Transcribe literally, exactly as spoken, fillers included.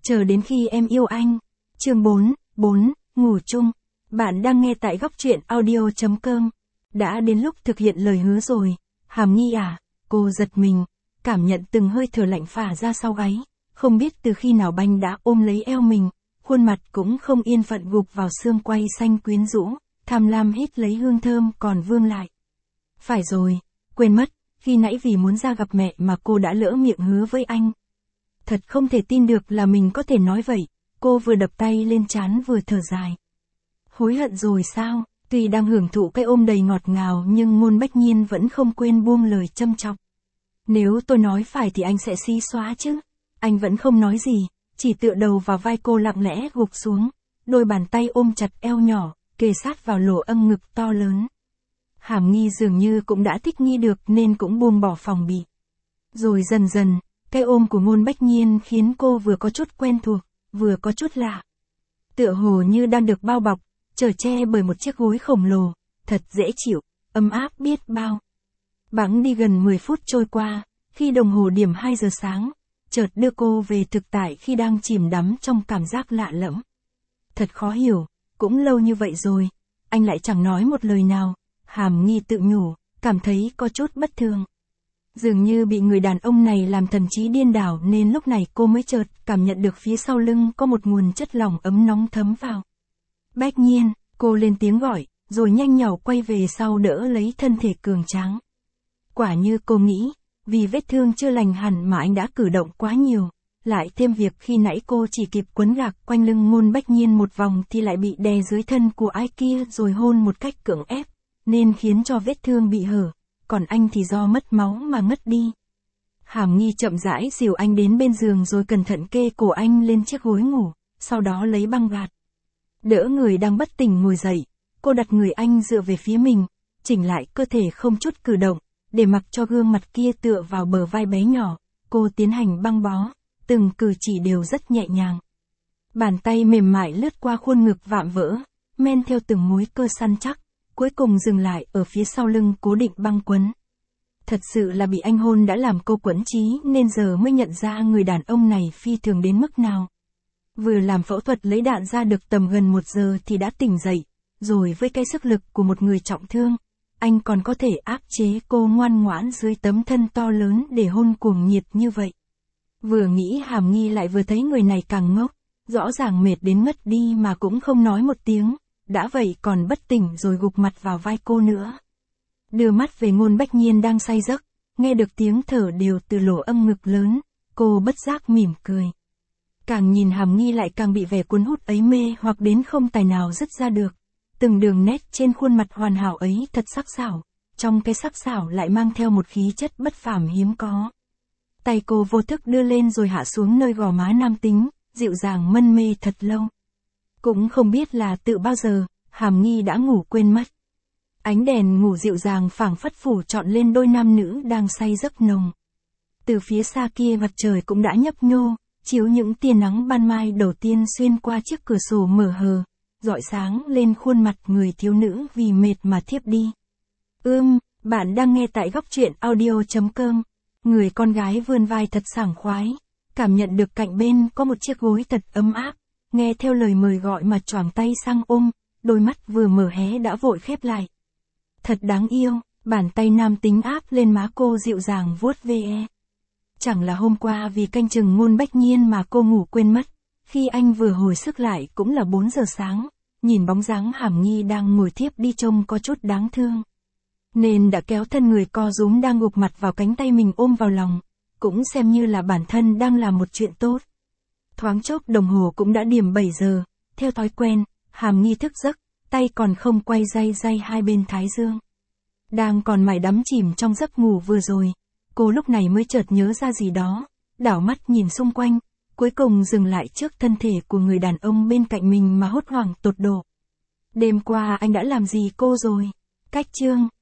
Chờ đến khi em yêu anh. Chương bốn, bốn, ngủ chung. Bạn đang nghe tại góc truyện audio chấm com. Đã đến lúc thực hiện lời hứa rồi. Hàm Nghi à, cô giật mình, cảm nhận từng hơi thở lạnh phả ra sau gáy. Không biết từ khi nào Banh đã ôm lấy eo mình, khuôn mặt cũng không yên phận gục vào xương quai xanh quyến rũ, tham lam hít lấy hương thơm còn vương lại. Phải rồi, quên mất, khi nãy vì muốn ra gặp mẹ mà cô đã lỡ miệng hứa với anh. Thật không thể tin được là mình có thể nói vậy, cô vừa đập tay lên trán vừa thở dài. Hối hận rồi sao? Tuy đang hưởng thụ cái ôm đầy ngọt ngào nhưng Ngôn Bách Nhiên vẫn không quên buông lời châm chọc. Nếu tôi nói phải thì anh sẽ xí xóa chứ. Anh vẫn không nói gì, chỉ tựa đầu vào vai cô lặng lẽ gục xuống, đôi bàn tay ôm chặt eo nhỏ, kề sát vào lỗ âm ngực to lớn. Hàm Nghi dường như cũng đã thích nghi được nên cũng buông bỏ phòng bị. Rồi dần dần, cái ôm của Ngôn Bách Nhiên khiến cô vừa có chút quen thuộc, vừa có chút lạ. Tựa hồ như đang được bao bọc, chở che bởi một chiếc gối khổng lồ, thật dễ chịu, ấm áp biết bao. Bẵng đi gần mười phút trôi qua, khi đồng hồ điểm hai giờ sáng, chợt đưa cô về thực tại khi đang chìm đắm trong cảm giác lạ lẫm. Thật khó hiểu, cũng lâu như vậy rồi, anh lại chẳng nói một lời nào, Hàm Nghi tự nhủ, cảm thấy có chút bất thường. Dường như bị người đàn ông này làm thần trí điên đảo nên lúc này cô mới chợt cảm nhận được phía sau lưng có một nguồn chất lỏng ấm nóng thấm vào. Bách Nhiên, cô lên tiếng gọi, rồi nhanh nhảu quay về sau đỡ lấy thân thể cường tráng. Quả như cô nghĩ, vì vết thương chưa lành hẳn mà anh đã cử động quá nhiều, lại thêm việc khi nãy cô chỉ kịp quấn gạc quanh lưng Ngôn Bách Nhiên một vòng thì lại bị đè dưới thân của ai kia rồi hôn một cách cưỡng ép, nên khiến cho vết thương bị hở, còn anh thì do mất máu mà ngất đi. Hàm Nghi chậm rãi dìu anh đến bên giường rồi cẩn thận kê cổ anh lên chiếc gối ngủ, sau đó lấy băng gạt. Đỡ người đang bất tỉnh ngồi dậy, cô đặt người anh dựa về phía mình, chỉnh lại cơ thể không chút cử động, để mặc cho gương mặt kia tựa vào bờ vai bé nhỏ, cô tiến hành băng bó, từng cử chỉ đều rất nhẹ nhàng. Bàn tay mềm mại lướt qua khuôn ngực vạm vỡ, men theo từng múi cơ săn chắc, cuối cùng dừng lại ở phía sau lưng cố định băng quấn. Thật sự là bị anh hôn đã làm cô quẫn trí nên giờ mới nhận ra người đàn ông này phi thường đến mức nào. Vừa làm phẫu thuật lấy đạn ra được tầm gần một giờ thì đã tỉnh dậy, rồi với cái sức lực của một người trọng thương, anh còn có thể áp chế cô ngoan ngoãn dưới tấm thân to lớn để hôn cuồng nhiệt như vậy. Vừa nghĩ Hàm Nghi lại vừa thấy người này càng ngốc, rõ ràng mệt đến ngất đi mà cũng không nói một tiếng, đã vậy còn bất tỉnh rồi gục mặt vào vai cô nữa. Đưa mắt về Ngôn Bách Nhiên đang say giấc, nghe được tiếng thở đều từ lỗ âm ngực lớn, cô bất giác mỉm cười. Càng nhìn Hàm Nghi lại càng bị vẻ cuốn hút ấy mê hoặc đến không tài nào dứt ra được. Từng đường nét trên khuôn mặt hoàn hảo ấy thật sắc sảo, trong cái sắc sảo lại mang theo một khí chất bất phàm hiếm có. Tay cô vô thức đưa lên rồi hạ xuống nơi gò má nam tính, dịu dàng mân mê thật lâu. Cũng không biết là tự bao giờ, Hàm Nghi đã ngủ quên mất. Ánh đèn ngủ dịu dàng phảng phất phủ trọn lên đôi nam nữ đang say giấc nồng. Từ phía xa kia mặt trời cũng đã nhấp nhô, chiếu những tia nắng ban mai đầu tiên xuyên qua chiếc cửa sổ mở hờ, rọi sáng lên khuôn mặt người thiếu nữ vì mệt mà thiếp đi. Ưm, bạn đang nghe tại góc truyện audio chấm com. Người con gái vươn vai thật sảng khoái, cảm nhận được cạnh bên có một chiếc gối thật ấm áp, nghe theo lời mời gọi mà choàng tay sang ôm, đôi mắt vừa mở hé đã vội khép lại. Thật đáng yêu, bàn tay nam tính áp lên má cô dịu dàng vuốt ve. Chẳng là hôm qua vì canh chừng Ngôn Bách Nhiên mà cô ngủ quên mất, khi anh vừa hồi sức lại cũng là bốn giờ sáng, nhìn bóng dáng Hàm Nghi đang ngồi thiếp đi trông có chút đáng thương. Nên đã kéo thân người co rúm đang gục mặt vào cánh tay mình ôm vào lòng, cũng xem như là bản thân đang làm một chuyện tốt. Thoáng chốc đồng hồ cũng đã điểm bảy giờ, theo thói quen, Hàm Nghi thức giấc, tay còn không quay day day hai bên thái dương. Đang còn mải đắm chìm trong giấc ngủ vừa rồi, cô lúc này mới chợt nhớ ra gì đó, đảo mắt nhìn xung quanh, cuối cùng dừng lại trước thân thể của người đàn ông bên cạnh mình mà hốt hoảng tột độ. Đêm qua anh đã làm gì cô rồi? Cách chương